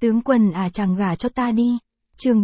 Tướng quân à, chàng gả cho ta đi. Chương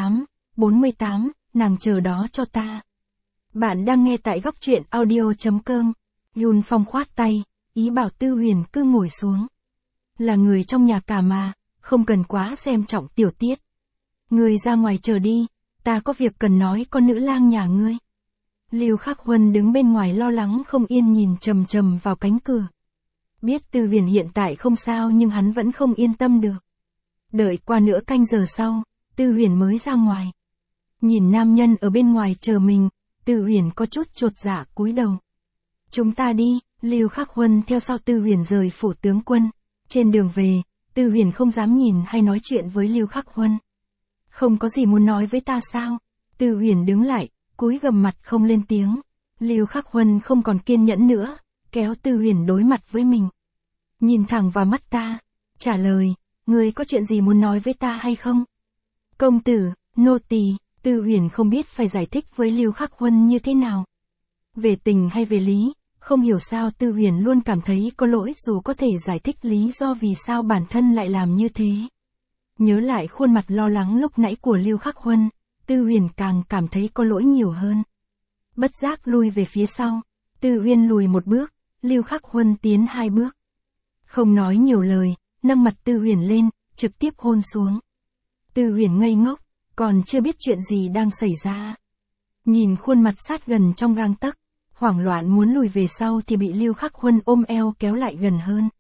48, nàng chờ đó cho ta. Bạn đang nghe tại góc truyện audio.com. Yun Phong khoát tay, ý bảo Tư Huyền cứ ngồi xuống. Là người trong nhà cả mà, không cần quá xem trọng tiểu tiết. Ngươi ra ngoài chờ đi, ta có việc cần nói con nữ lang nhà ngươi. Lưu Khắc Huân đứng bên ngoài lo lắng không yên nhìn chằm chằm vào cánh cửa. Biết Tư Huyền hiện tại không sao nhưng hắn vẫn không yên tâm được. Đợi qua nửa canh giờ sau, Tư Huyền mới ra ngoài. Nhìn nam nhân ở bên ngoài chờ mình, Tư Huyền có chút chột dạ cúi đầu. Chúng ta đi, Lưu Khắc Huân theo sau Tư Huyền rời phủ tướng quân. Trên đường về, Tư Huyền không dám nhìn hay nói chuyện với Lưu Khắc Huân. Không có gì muốn nói với ta sao? Tư Huyền đứng lại, cúi gằm mặt không lên tiếng. Lưu Khắc Huân không còn kiên nhẫn nữa, kéo Tư Huyền đối mặt với mình. Nhìn thẳng vào mắt ta, trả lời, ngươi có chuyện gì muốn nói với ta hay không? Công tử, nô tỳ. Tư Huyền không biết phải giải thích với Lưu Khắc Huân như thế nào. Về tình hay về lý, không hiểu sao Tư Huyền luôn cảm thấy có lỗi dù có thể giải thích lý do vì sao bản thân lại làm như thế. Nhớ lại khuôn mặt lo lắng lúc nãy của Lưu Khắc Huân, Tư Huyền càng cảm thấy có lỗi nhiều hơn. Bất giác lui về phía sau, Tư Huyền lùi một bước, Lưu Khắc Huân tiến 2 bước. Không nói nhiều lời, nâng mặt Tư Huyền lên, trực tiếp hôn xuống. Tư Huyền ngây ngốc, còn chưa biết chuyện gì đang xảy ra. Nhìn khuôn mặt sát gần trong gang tấc, hoảng loạn muốn lùi về sau thì bị Lưu Khắc Huân ôm eo kéo lại gần hơn.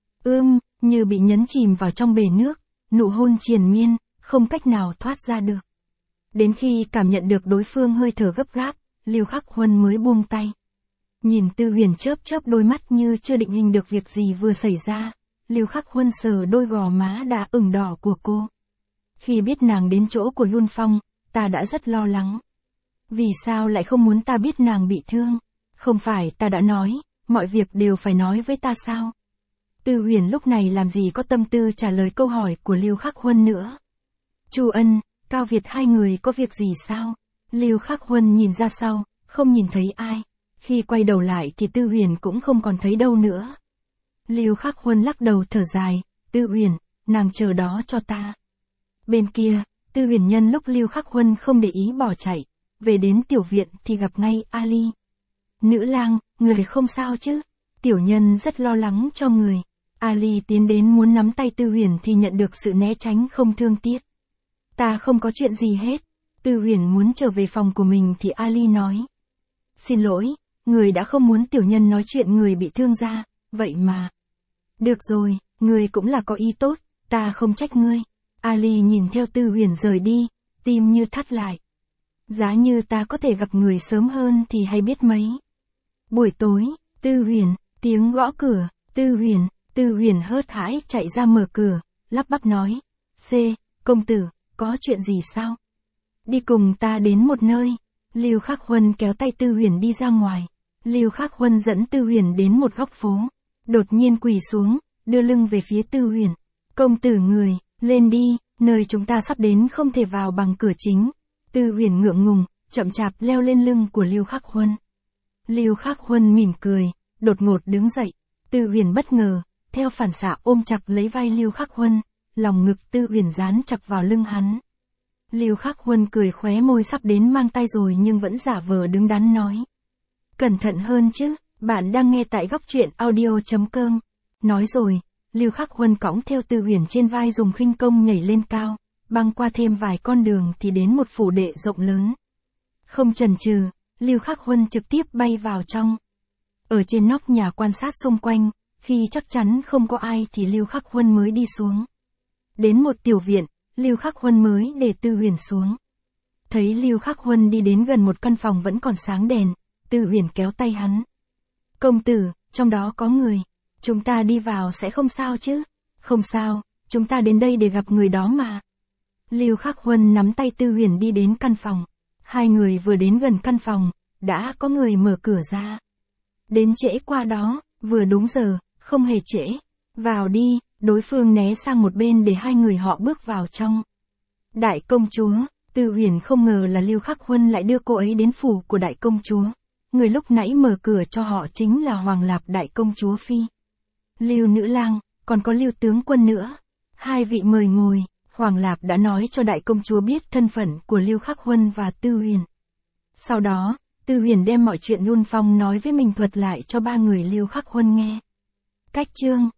Như bị nhấn chìm vào trong bể nước, nụ hôn triền miên, không cách nào thoát ra được. Đến khi cảm nhận được đối phương hơi thở gấp gáp, Lưu Khắc Huân mới buông tay. Nhìn Tư Huyền chớp chớp đôi mắt như chưa định hình được việc gì vừa xảy ra, Lưu Khắc Huân sờ đôi gò má đã ửng đỏ của cô. Khi biết nàng đến chỗ của Yun Phong, ta đã rất lo lắng. Vì sao lại không muốn ta biết nàng bị thương? Không phải ta đã nói, mọi việc đều phải nói với ta sao? Tư Huyền lúc này làm gì có tâm tư trả lời câu hỏi của Lưu Khắc Huân nữa. Chu Ân, Cao Việt hai người có việc gì sao? Lưu Khắc Huân nhìn ra sau, không nhìn thấy ai. Khi quay đầu lại thì Tư Huyền cũng không còn thấy đâu nữa. Lưu Khắc Huân lắc đầu thở dài, Tư Huyền, nàng chờ đó cho ta. Bên kia, Tư Huyền nhân lúc Lưu Khắc Huân không để ý bỏ chạy, về đến tiểu viện thì gặp ngay Ali. Nữ lang, người không sao chứ? Tiểu nhân rất lo lắng cho người. Ali tiến đến muốn nắm tay Tư Huyền thì nhận được sự né tránh không thương tiếc. Ta không có chuyện gì hết. Tư Huyền muốn trở về phòng của mình thì Ali nói. Xin lỗi, người đã không muốn tiểu nhân nói chuyện người bị thương ra, vậy mà. Được rồi, người cũng là có ý tốt, ta không trách ngươi. Ali nhìn theo Tư Huyền rời đi, tim như thắt lại. Giá như ta có thể gặp người sớm hơn thì hay biết mấy. Buổi tối, Tư Huyền, tiếng gõ cửa, Tư Huyền hớt hãi chạy ra mở cửa, lắp bắp nói. Công tử, có chuyện gì sao? Đi cùng ta đến một nơi. Lưu Khắc Huân kéo tay Tư Huyền đi ra ngoài. Lưu Khắc Huân dẫn Tư Huyền đến một góc phố. Đột nhiên quỳ xuống, đưa lưng về phía Tư Huyền. Công tử người, lên đi, nơi chúng ta sắp đến không thể vào bằng cửa chính. Tư Huyền ngượng ngùng, chậm chạp leo lên lưng của Lưu Khắc Huân. Lưu Khắc Huân mỉm cười, đột ngột đứng dậy. Tư Huyền bất ngờ, theo phản xạ ôm chặt lấy vai Lưu Khắc Huân, lòng ngực Tư Huyền dán chặt vào lưng hắn. Lưu Khắc Huân cười khóe môi sắp đến mang tay rồi nhưng vẫn giả vờ đứng đắn nói. Cẩn thận hơn chứ, bạn đang nghe tại góc truyện audio.com. Nói rồi, Lưu Khắc Huân cõng theo Tư Huyền trên vai dùng khinh công nhảy lên cao, băng qua thêm vài con đường thì đến một phủ đệ rộng lớn. Không chần chừ, Lưu Khắc Huân trực tiếp bay vào trong. Ở trên nóc nhà quan sát xung quanh, khi chắc chắn không có ai thì Lưu Khắc Huân mới đi xuống. Đến một tiểu viện, Lưu Khắc Huân mới để Tư Huyền xuống. Thấy Lưu Khắc Huân đi đến gần một căn phòng vẫn còn sáng đèn, Tư Huyền kéo tay hắn. Công tử, trong đó có người. Chúng ta đi vào sẽ không sao chứ? Không sao, chúng ta đến đây để gặp người đó mà. Lưu Khắc Huân nắm tay Tư Huyền đi đến căn phòng. Hai người vừa đến gần căn phòng, đã có người mở cửa ra. Đến trễ qua đó, vừa đúng giờ, không hề trễ. Vào đi, đối phương né sang một bên để hai người họ bước vào trong. Đại công chúa, Tư Huyền không ngờ là Lưu Khắc Huân lại đưa cô ấy đến phủ của đại công chúa. Người lúc nãy mở cửa cho họ chính là Hoàng Lạp đại công chúa phi. Lưu nữ lang, còn có Lưu tướng quân nữa. Hai vị mời ngồi. Hoàng Lạp đã nói cho đại công chúa biết thân phận của Lưu Khắc Huân và Tư Huyền. Sau đó, Tư Huyền đem mọi chuyện Yun Phong nói với mình thuật lại cho ba người Lưu Khắc Huân nghe. Cách chương